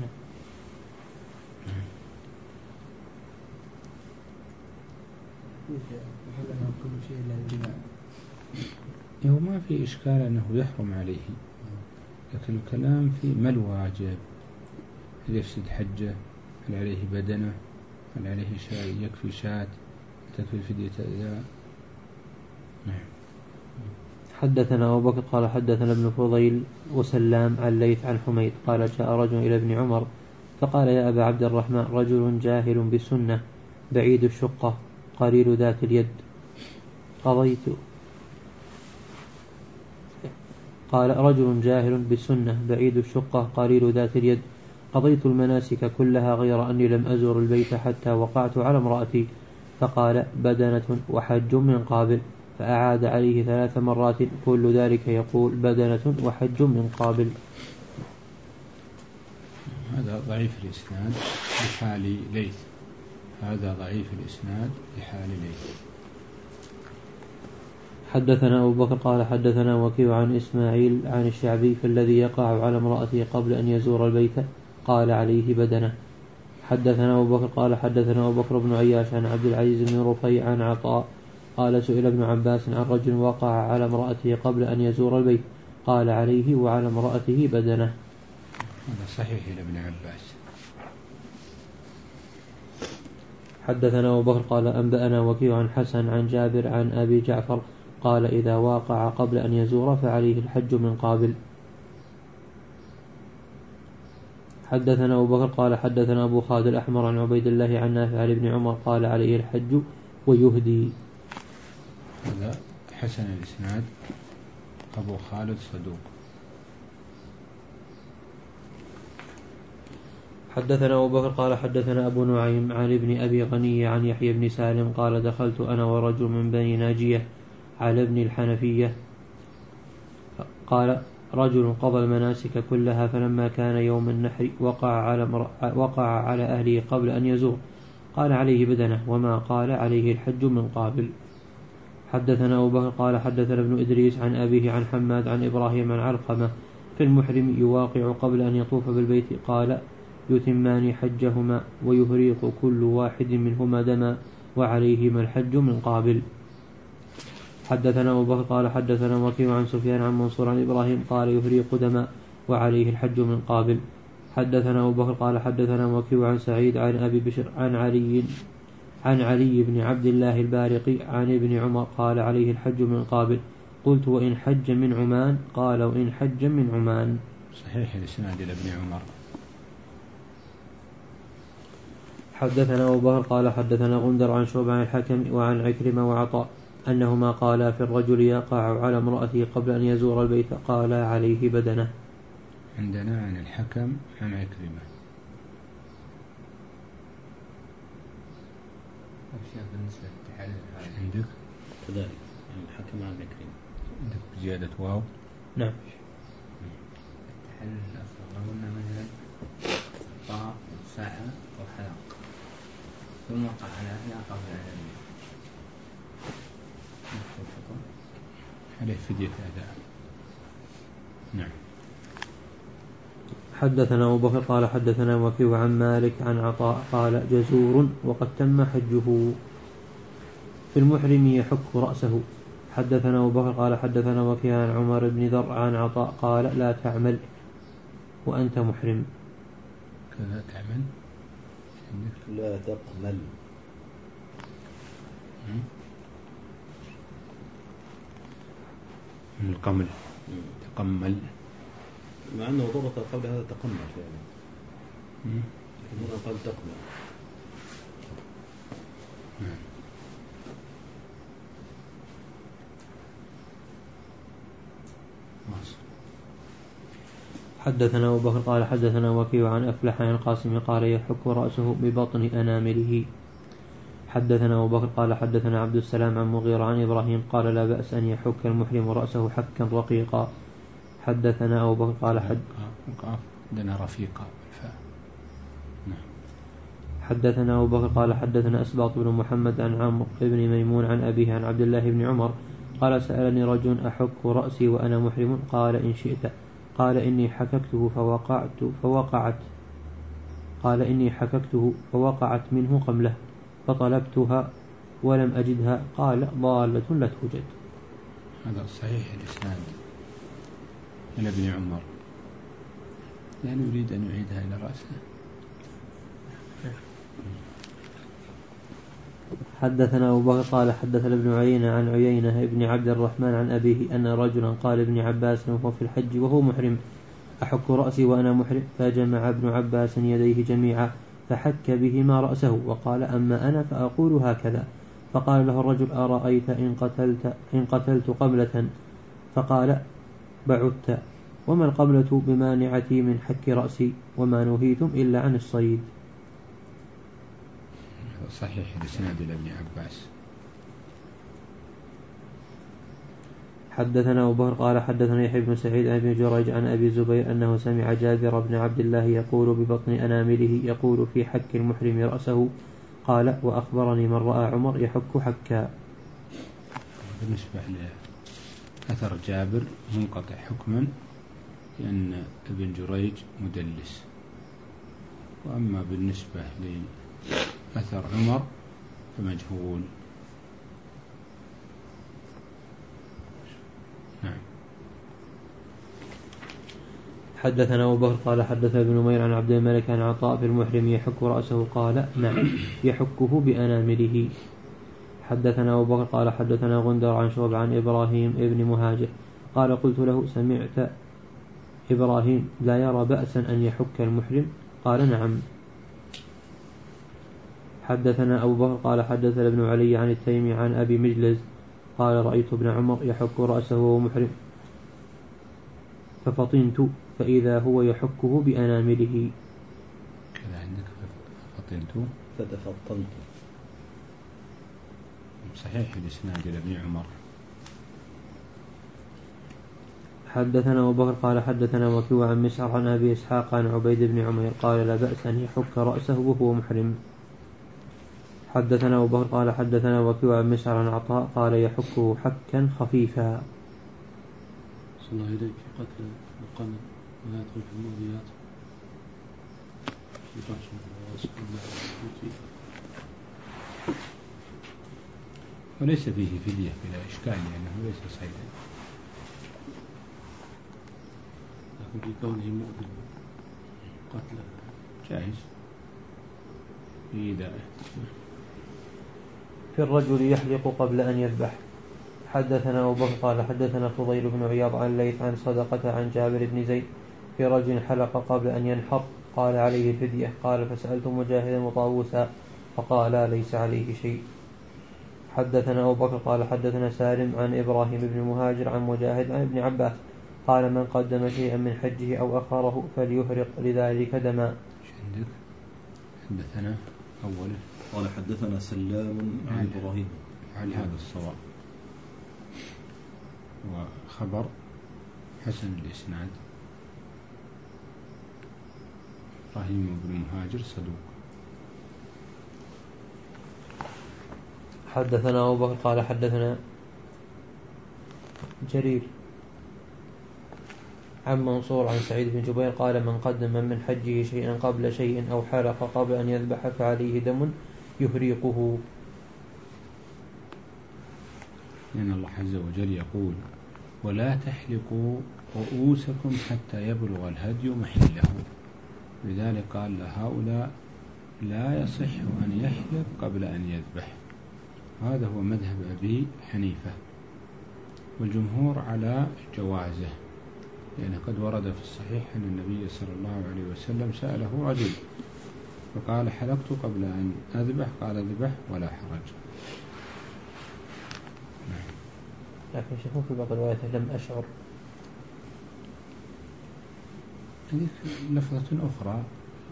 هو ما في إشكال أنه يحرم عليه، لكن الكلام في ما الواجب، هل يفسد حجه، هل عليه بدنه، هل عليه شاء يكفي شاة، تكفي فدية أداء. نعم. حدثنا أبو بكر قال حدثنا ابن فضيل وسلام عن ليث عن حميد قال جاء رجل إلى ابن عمر فقال يا أبا عبد الرحمن رجل جاهل بالسنة بعيد الشقة قليل ذات اليد قضيت قال رجل جاهل بالسنة بعيد الشقة قليل ذات اليد قضيت المناسك كلها غير أني لم أزور البيت حتى وقعت على امرأتي، فقال بدنة وحج من قابل، فأعاد عليه ثلاث مرات كل ذلك يقول بدنة وحج من قابل. هذا ضعيف الإسناد لحال ليث، هذا ضعيف الإسناد لحال ليث. حدثنا أبو بكر قال حدثنا وكيع عن إسماعيل عن الشعبي فالذي يقع على امرأته قبل أن يزور البيت قال عليه بدنة. حدثنا أبو بكر قال حدثنا أبو بكر بن عياش عن عبد العزيز بن رفيع عن عطاء قال سئل ابن عباس عن رجل وقع على امرأته قبل أن يزور البيت قال عليه وعلى امرأته بدنة. هذا صحيح لابن عباس. حدثنا أبو بكر قال أنبأنا وكيع عن حسن عن جابر عن أبي جعفر قال إذا واقع قبل أن يزور فعليه الحج من قابل. حدثنا أبو بكر قال حدثنا أبو خالد الأحمر عن عبيد الله عن نافع عن ابن عمر قال عليه الحج ويهدي. هذا حسن الإسناد، أبو خالد صدوق. حدثنا أبو بكر قال حدثنا أبو نعيم عن ابن أبي غني عن يحيى بن سالم قال دخلت أنا ورجل من بني ناجية على ابن الحنفية قال رجل قضى المناسك كلها فلما كان يوم النحر وقع على, مر... وقع على أهله قبل أن يزور قال عليه بدنة وما قال عليه الحج من قابل. حدثنا أبو بكر قال حدثنا ابن إدريس عن أبيه عن حماد عن إبراهيم عن علقمة في المحرم يواقع قبل أن يطوف بالبيت قال يتمان حجهما ويهريق كل واحد منهما دما وعليهما الحج من قابل. حدثنا أبو بكر قال حدثنا وكيع عن سفيان عن منصور عن إبراهيم قال يهريق دما وعليه الحج من قابل. حدثنا أبو بكر قال حدثنا وكيع عن سعيد عن أبي بشر عن علي عن علي بن عبد الله البارقي عن ابن عمر قال عليه الحج من قابل. قلت وإن حج من عمان قال وإن حج من عمان. صحيح الإسناد لابن عمر. حدثنا أبو بكر قال حدثنا غندر عن شعبة عن الحكم وعن عكرمة وعطاء أنهما قالا في الرجل يقع على امرأته قبل أن يزور البيت قال عليه بدنة. عندنا عن الحكم عن عكرمة. عندك كذلك عن الحكم عن عكرمة. عندك زيادة واو. نعم. التحلل الأصغر قلنا مثلا طاء وساعة وحلق ثم وقع على أهلها قبل أن عليه فدية أداء. نعم. حدثنا أبو بكر قال حدثنا وكيع عن مالك عن عطاء قال جزور وقد تم حجه في المحرم يحك رأسه. حدثنا أبو بكر قال حدثنا وكيع عن عمر بن ذر عن عطاء قال لا تعمل وأنت محرم. كذا تعمل لا تقمل. من القمل تقمل، مع أنه ضبط قبل هذا تقمل فعلا، لكن هنا قال تقمل. حدثنا أبو بكر قال حدثنا وكيع عن أفلح عن القاسم قال يحك رأسه ببطن أنامله. حدثنا أبو بكر قال حدثنا عبد السلام عن مغيرة عن إبراهيم قال لا بأس أن يحك المحرم رأسه حكا رقيقا. حدثنا أبو بكر قال حد عندنا رفيقا. حدثنا أبو بكر قال حدثنا أسباط بن محمد عن عمرو بن ميمون عن أبيه عن عبد الله بن عمر قال سألني رجل أحك رأسي وأنا محرم قال إن شئت. قال إني حككته فوقعت فوقعت قال إني حككته فوقعت منه قملة فطلبتها ولم أجدها قال ضالة لا توجد. هذا صحيح الإسناد إلى ابن عمر، يعني يريد أن يعيدها إلى رأسه. حدثنا أبو بكر قال حدثنا ابن عيينة عن عيينة ابن عبد الرحمن عن أبيه أن رجلا قال ابن عباس وهو في الحج وهو محرم أحك رأسي وأنا محرم، فجمع ابن عباس يديه جميعا فحك بهما رأسه وقال أما أنا فأقول هكذا. فقال له الرجل أرأيت إن قتلت, إن قتلت قبلة؟ فقال بعدت وما القبلة بمانعتي من حك رأسي وما نهيتم إلا عن الصيد. صحيح الإسناد لابن عباس. حدثنا أبو بكر قال حدثنا يحيى بن سعيد عن ابن جريج عن أبي الزبير أنه سمع جابر بن عبد الله يقول ببطن أنامله يقول في حك المحرم رأسه قال وأخبرني من رأى عمر يحك حكا. بالنسبة لأثر جابر منقطع حكما لأن ابن جريج مدلس، وأما بالنسبة لأثر عمر فمجهول. نعم. حدثنا أبو بكر قال حدثنا ابن نمير عن عبد الملك عن عطاء في المحرم يحك رأسه قال نعم يحكه بأنامله. حدثنا أبو بكر قال حدثنا غندر عن شعبة عن إبراهيم ابن مهاجر قال قلت له سمعت إبراهيم لا يرى بأسا أن يحك المحرم قال نعم. حدثنا أبو بكر قال حدثنا ابن علي عن التيمي عن أبي مجلز قال رأيت ابن عمر يحك رأسه وهو محرم ففطنت فإذا هو يحكه بأنامله. كذا عندك فطنت فتفطنت. صحيح الإسناد لابن عمر. حدثنا أبو بكر قال حدثنا وكيع عن مسعر عن أبي إسحاق عن عبيد بن عمير قال لا بأس أن يحك رأسه وهو محرم. حدثنا أبو بكر قال حدثنا وكيع عن مسعر عن عطاء قال يحكه حكا خفيفا. صلى الله إليك في قتل القمل ولا يدخل في المؤذيات. وليس فيه فدية بلا إشكال لأنه يعني ليس صيدا، لكن في كونه مؤذي قتل جائز في إيذائه. في الرجل يحلق قبل أن يذبح. حدثنا أبو بكر قال حدثنا فضيل بن عياض عن ليث عن صدقة عن جابر بن زيد في رجل حلق قبل أن ينحر قال عليه فدية قال فسألت مجاهدا وطاووسا فقالا ليس عليه شيء. حدثنا أبو بكر قال حدثنا سالم عن إبراهيم بن مهاجر عن مجاهد عن ابن عباس قال من قدم شيئا من حجه أو أخره فليهرق لذلك دما. عندك حدثنا أوله قال حدثنا سلام عن إبراهيم عن هذا الصواب وخبر حسن الإسناد. إبراهيم بن مهاجر صدوق. حدثنا أبو بكر قال حدثنا جرير عن منصور عن سعيد بن جبير قال من قدم من حجه شيئا قبل شيء أو حلق قبل أن يذبح فعليه دم يهريقه. لأن الله عز وجل يقول ولا تحلقوا رؤوسكم حتى يبلغ الهدي محله، لذلك قال لهؤلاء لا يصح أن يحلق قبل أن يذبح. هذا هو مذهب أبي حنيفة، والجمهور على جوازه، لأنه قد ورد في الصحيح أن النبي صلى الله عليه وسلم سأله رجل فقال حلقت قبل أن أذبح قال اذبح ولا حرج. لكن شوفوا في بعض الروايات لم أشعر. هذه لفظة أخرى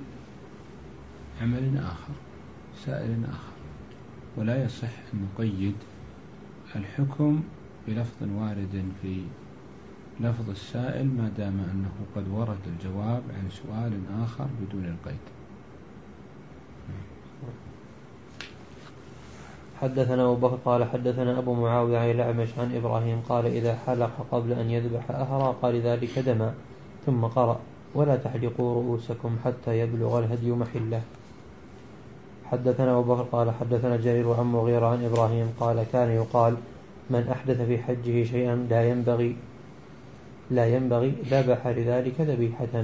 عمل آخر سائل آخر، ولا يصح أن نقيد الحكم بلفظ وارد في لفظ السائل ما دام أنه قد ورد الجواب عن سؤال آخر بدون القيد. حدثنا أبو بكر قال حدثنا أبو معاوية عن الأعمش عن إبراهيم قال إذا حلق قبل أن يذبح أهرى قال ذلك دما، ثم قرأ ولا تحلقوا رؤوسكم حتى يبلغ الهدي محله. حدثنا أبو بكر قال حدثنا جرير عن مغيرة عن إبراهيم قال كان يقال من أحدث في حجه شيئا لا ينبغي لا ينبغي ذبح لذلك ذبيحة.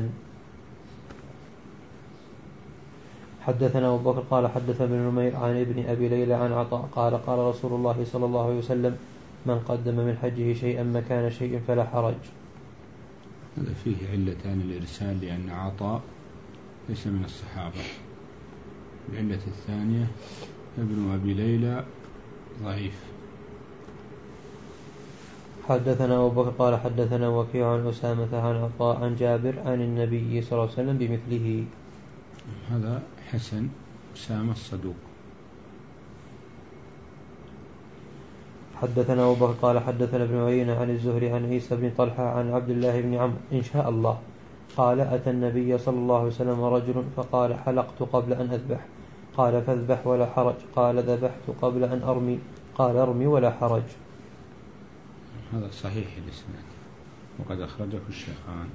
حدثنا أبو بكر قال حدثنا ابن نمير عن ابن أبي ليلى عن عطاء قال قال رسول الله صلى الله عليه وسلم من قدم من حجه شيئا مكان شيء فلا حرج. هذا فيه علتان الإرسال لأن عطاء ليس من الصحابة. العلة الثانية ابن أبي ليلى ضعيف. حدثنا أبو بكر قال حدثنا وكيع عن أسامة عن عطاء عن جابر عن النبي صلى الله عليه وسلم بمثله. هذا حسن. أسامة الصدوق. حدثنا أبو بكر قال حدثنا ابن عيينة عن الزهري عن عيسى بن طلحة عن عبد الله بن عمرو إن شاء الله قال أتى النبي صلى الله عليه وسلم رجل فقال حلقت قبل أن أذبح قال فاذبح ولا حرج قال ذبحت قبل أن أرمي قال ارمي ولا حرج. هذا صحيح الإسناد وقد أخرجه الشيخان.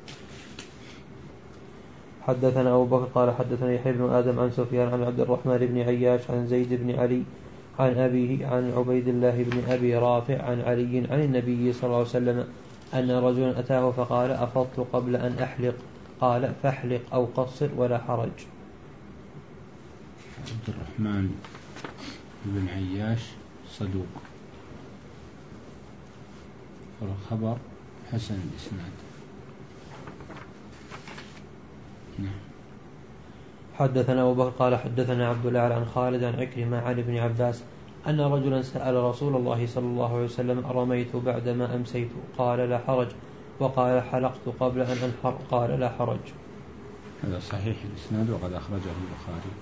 حدثنا أبو بكر قال حدثنا يحيى بن آدم عن سفيان عن عبد الرحمن بن عياش عن زيد بن علي عن أبيه عن عبيد الله بن أبي رافع عن علي عن النبي صلى الله عليه وسلم أن رجلا أتاه فقال أفضت قبل أن أحلق قال فاحلق أو قصر ولا حرج. عبد الرحمن بن عياش صدوق والخبر حسن الإسناد. نعم. حدثنا أبو بكر قال حدثنا عبد الله عن خالد عن عكرمة عن ابن عباس أن رجلا سأل رسول الله صلى الله عليه وسلم رميت بعدما أمسيت قال لا حرج وقال حلقت قبل أن أنحر قال لا حرج. هذا صحيح الإسناد وقد أخرجه البخاري.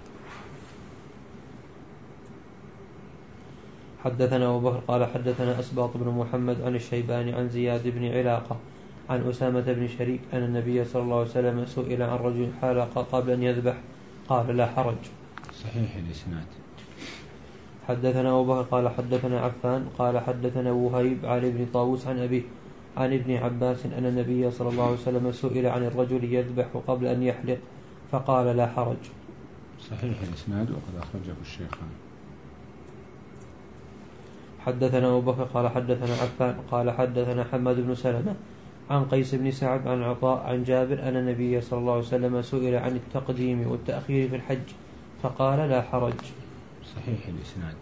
حدثنا أبو بكر قال حدثنا أسباط بن محمد عن الشيباني عن زياد بن علاقة عن أسامة بن شريك أن النبي صلى الله عليه وسلم سئل عن رجل حلق قبل أن يذبح قال لا حرج. صحيح الإسناد. حدثنا أبو بكر قال حدثنا عفان قال حدثنا وهيب عن ابن طاووس عن أبيه عن ابن عباس أن النبي صلى الله عليه وسلم سئل عن الرجل يذبح قبل أن يحلق فقال لا حرج. صحيح الإسناد وقد أخرجه الشيخان. حدثنا أبو بكر قال حدثنا عفان قال حدثنا حماد بن سلمة عن قيس بن سعد عن عطاء عن جابر أن النبي صلى الله عليه وسلم سئل عن التقديم والتأخير في الحج فقال لا حرج. صحيح الإسناد.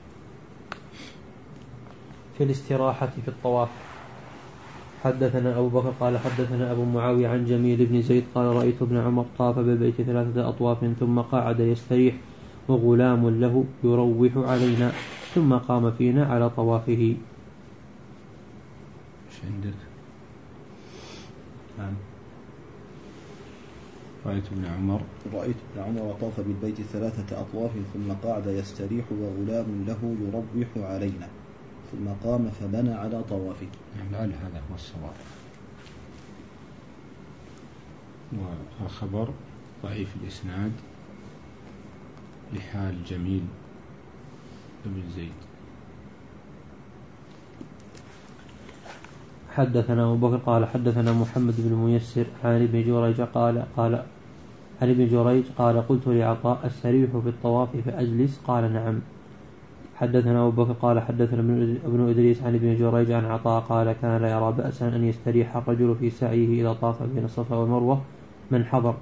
في الاستراحة في الطواف. حدثنا أبو بكر قال حدثنا أبو معاوية عن جميل بن زيد قال رأيت ابن عمر طاف بالبيت ثلاثة أطواف ثم قعد يستريح وغلام له يروح علينا ثم قام فينا على طوافه. ايش عندك؟ نعم. رأيت ابن عمر رأيت ابن عمر طاف بالبيت ثلاثة أطواف ثم قعد يستريح وغلام له يروح علينا ثم قام فبنى على طوافه. نعم لعل هذا هو الصواب. والخبر ضعيف الإسناد لحال جميل بن زيد. حدثنا أبو بكر قال حدثنا محمد بن ميسر عن ابن جريج قال قال عن ابن جريج قال قلت لعطاء السريح في الطواف فأجلس قال نعم. حدثنا أبو بكر قال حدثنا ابن إدريس عن ابن جريج عن عطاء قال كان لا يرى بأسا أن يستريح الرجل في سعيه إذا طاف بين الصفا والمروة من حضر.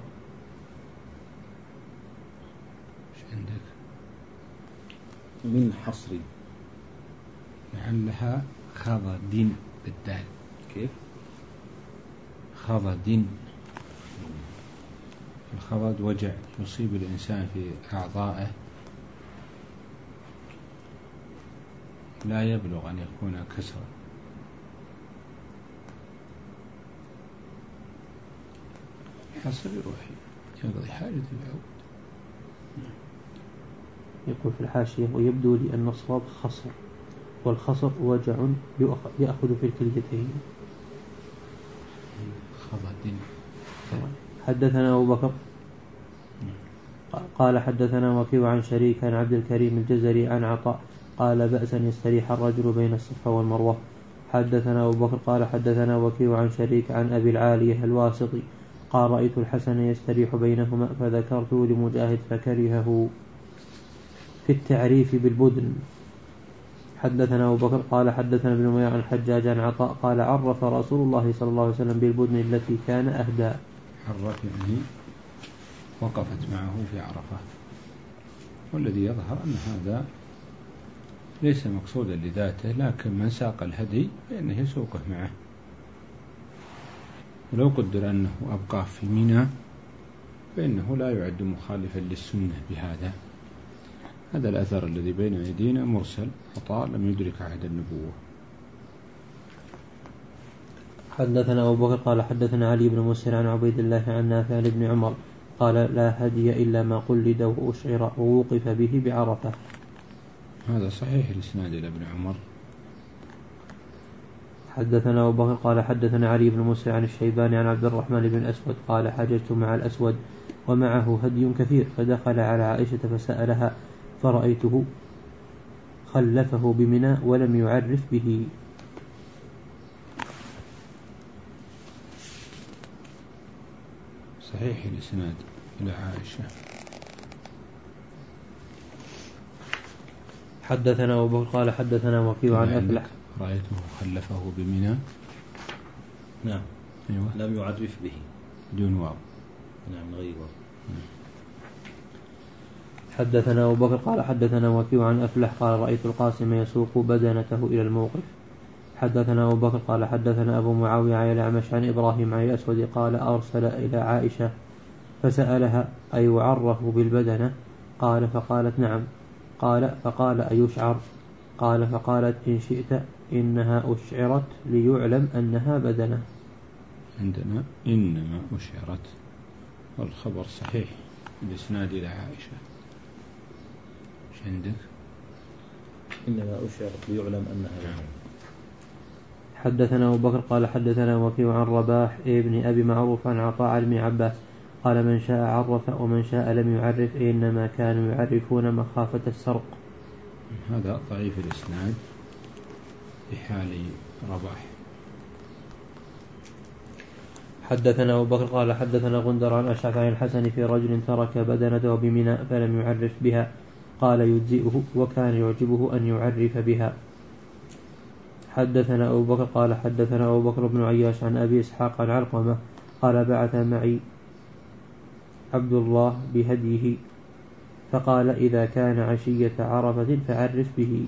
ايش عندك؟ من حصر لعلها خضد بالدال. كيف؟ خضد. الخضد وجع يصيب الإنسان في أعضائه لا يبلغ أن يكون كسرا. حصل يروح يقضي حاجة العود. يقول في الحاشية ويبدو لي أن الصواب خصر والخصر وجع يأخذ في الكليتين. خضد. حدثنا أبو بكر قال حدثنا وكيع عن شريك عن عبد الكريم الجزري عن عطاء قال بأس أن يستريح الرجل بين الصفا والمروة. حدثنا أبو بكر قال حدثنا وكيع عن شريك عن أبي العالية الواسطي قال رأيت الحسن يستريح بينهما فذكرت لمجاهد فكرهه في التعريف بالبدن. حدثنا أبو بكر قال حدثنا ابن مياع عن حجاج عن عطاء قال عرف رسول الله صلى الله عليه وسلم بالبدن التي كان أهدى. عرف يعني وقفت معه في عرفة. والذي يظهر أن هذا ليس مقصودا لذاته لكن من ساق الهدي فإنه يسوقه معه. ولو قدر أنه أبقاه في منى فإنه لا يعد مخالفا للسنة بهذا. هذا الأثر الذي بين أيدينا مرسل عطاء لم يدرك عهد النبوة. حدثنا أبو بكر قال حدثنا علي بن مسهر عن عبيد الله عن نافع عن ابن عمر قال لا هدي إلا ما قلد وأشعر ووقف به بعرفة. هذا صحيح الإسناد إلى ابن عمر. حدثنا أبو بكر قال حدثنا علي بن مسهر عن الشيباني عن عبد الرحمن بن أسود قال حججت مع الأسود ومعه هدي كثير فدخل على عائشة فسألها فرأيته خلفه بمنى ولم يعرف به. صحيح الإسناد إلى عائشة. حدثنا أبو بكر قال حدثنا وكيع عن أفلح رأيته خلفه بمنى. نعم. أيوة. لم يعرف به دون واو. نعم غير واو. حدثنا أبو بكر قال حدثنا وكيع عن أفلح قال رأيت القاسم يسوق بدنته إلى الموقف. حدثنا أبو بكر قال حدثنا أبو معاوية عن الأعمش عن إبراهيم عن الأسود قال أرسل إلى عائشة فسألها أيعرف بالبدنة قال فقالت نعم قال فقال أيشعر قال فقالت إن شئت إنها أشعرت ليعلم أنها بدنة. عندنا إنما أشعرت والخبر صحيح الإسناد إلى عائشة. ايش عندك؟ إنما أشعرت ليعلم أنها بدنة. حدثنا أبو بكر قال حدثنا وكيع عن رباح ابن أبي معروف عن عطاء عن ابن عباس قال من شاء عرف ومن شاء لم يعرف إنما كانوا يعرفون مخافة السرق. هذا ضعيف الإسناد في حال رباح. حدثنا أبو بكر قال حدثنا غندر عن أشعث عن الحسن في رجل ترك بدنته بمنى فلم يعرف بها قال يجزئه وكان يعجبه أن يعرف بها. حدثنا أبو بكر قال حدثنا أبو بكر بن عياش عن أبي إسحاق عن علقمة قال بعث معي عبد الله بهديه فقال إذا كان عشية عرفة فعرف به.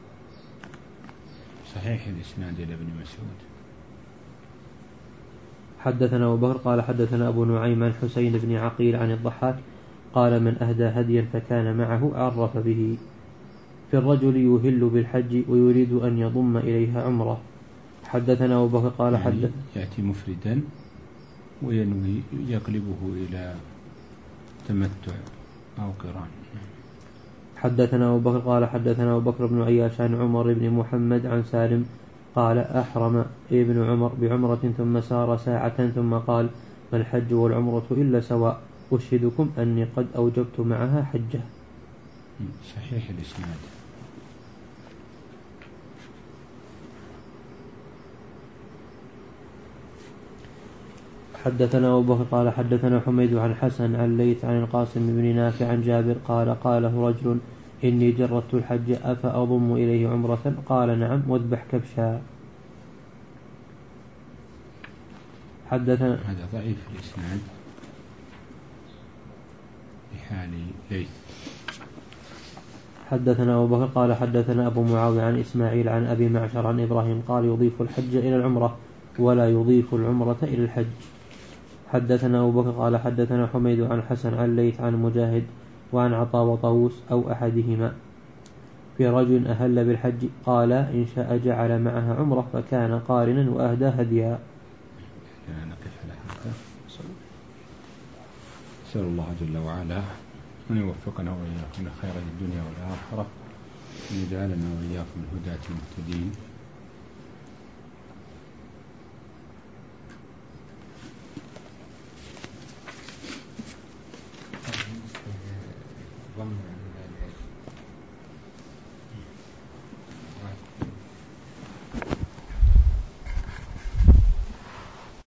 صحيح الإسناد إلى ابن مسعود. حدثنا أبو بكر قال حدثنا أبو نعيم عن حسين بن عقيل عن الضحاك قال من أهدى هديا فكان معه عرف به. في الرجل يهل بالحج ويريد أن يضم إليها عمره. حدثنا أبو بكر قال يعني حدث يأتي مفردا وينوي يقلبه إلى تمتع أو قران. حدثنا أبو بكر قال حدثنا أبو بكر بن عياش عن عمر بن محمد عن سالم قال أحرم ابن عمر بعمرة ثم سار ساعة ثم قال ما الحج والعمرة إلا سواء أشهدكم أني قد أوجبت معها حجة. صحيح الإسناد. حدثنا أبو بكر قال حدثنا حميد عن حسن عن ليث عن القاسم بن نافع عن جابر قال قاله رجل إني جردت الحج أفأضم إليه عمرة قال نعم واذبح كبشا. حدثنا هذا ضعيف الإسناد في حال ليث. حدثنا أبو بكر قال حدثنا أبو معاوية عن إسماعيل عن أبي معشر عن إبراهيم قال يضيف الحج إلى العمرة ولا يضيف العمرة إلى الحج. حدثنا أبو بكر قال حدثنا حميد عن حسن عن ليث عن مجاهد وعن عطاء وطاووس أو أحدهما في رجل أهل بالحج قال إن شاء جعل معها عمرة فكان قارنا وأهدى هديا. نقف على هذا. أسأل الله جل وعلا أن يوفقنا وإياكم لخير الدنيا والآخرة وأن يجعلنا وإياكم الهداة المهتدين.